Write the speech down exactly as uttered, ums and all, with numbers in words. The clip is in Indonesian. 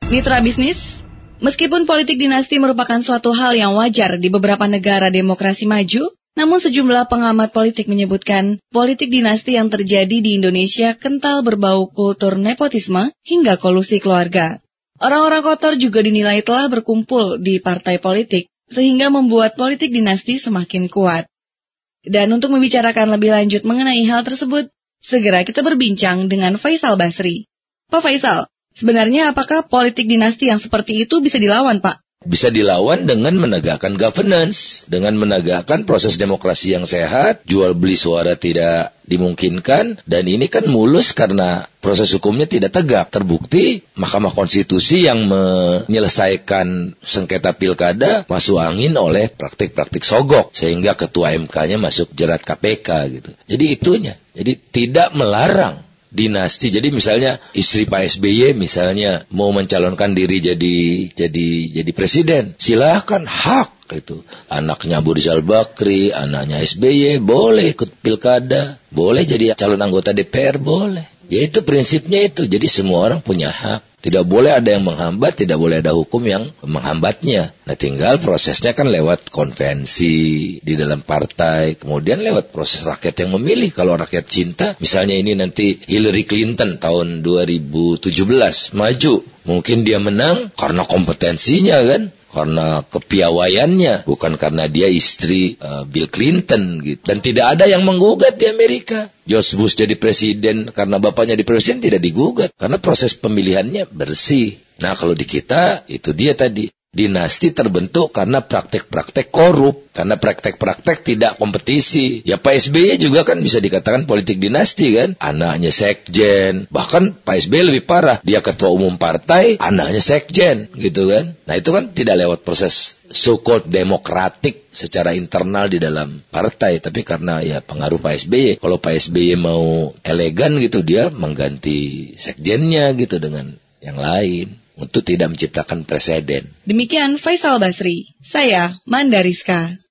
Mitra bisnis, meskipun politik dinasti merupakan suatu hal yang wajar di beberapa negara demokrasi maju, namun sejumlah pengamat politik menyebutkan politik dinasti yang terjadi di Indonesia kental berbau kultur nepotisme hingga kolusi keluarga. Orang-orang kotor juga dinilai telah berkumpul di partai politik, sehingga membuat politik dinasti semakin kuat. Dan untuk membicarakan lebih lanjut mengenai hal tersebut, segera kita berbincang dengan Faisal Basri. Pak Faisal, sebenarnya apakah politik dinasti yang seperti itu bisa dilawan, Pak? Bisa dilawan dengan menegakkan governance, dengan menegakkan proses demokrasi yang sehat, jual beli suara tidak dimungkinkan, dan ini kan mulus karena proses hukumnya tidak tegak. Terbukti Mahkamah Konstitusi yang menyelesaikan sengketa pilkada masuk angin oleh praktik-praktik sogok, sehingga ketua M K-nya masuk jerat K P K gitu. Jadi itunya, jadi tidak melarang dinasti. Jadi misalnya istri Pak S B Y misalnya mau mencalonkan diri jadi jadi jadi presiden, silahkan, hak itu. Anaknya Abu Rizal Bakri, anaknya S B Y boleh ikut pilkada, boleh jadi calon anggota D P R, boleh. Ya itu prinsipnya itu. Jadi semua orang punya hak. Tidak boleh ada yang menghambat, tidak boleh ada hukum yang menghambatnya. Nah tinggal prosesnya kan lewat konvensi di dalam partai, kemudian lewat proses rakyat yang memilih. Kalau rakyat cinta, misalnya ini nanti Hillary Clinton tahun dua ribu tujuh belas maju, mungkin dia menang karena kompetensinya kan, karena kepiawaiannya, bukan karena dia istri uh, Bill Clinton gitu. Dan tidak ada yang menggugat di Amerika. George Bush jadi presiden karena bapaknya di presiden, tidak digugat karena proses pemilihannya bersih. Nah kalau di kita itu dia tadi, dinasti terbentuk karena praktek-praktek korup, karena praktek-praktek tidak kompetisi. Ya Pak S B Y juga kan bisa dikatakan politik dinasti kan, anaknya sekjen, bahkan Pak S B Y lebih parah, dia ketua umum partai, anaknya sekjen gitu kan. Nah itu kan tidak lewat proses so-called demokratik secara internal di dalam partai, tapi karena ya pengaruh Pak S B Y. Kalau Pak S B Y mau elegan gitu, dia mengganti sekjennya gitu dengan yang lain, untuk tidak menciptakan preseden. Demikian Faisal Basri, saya Mandariska.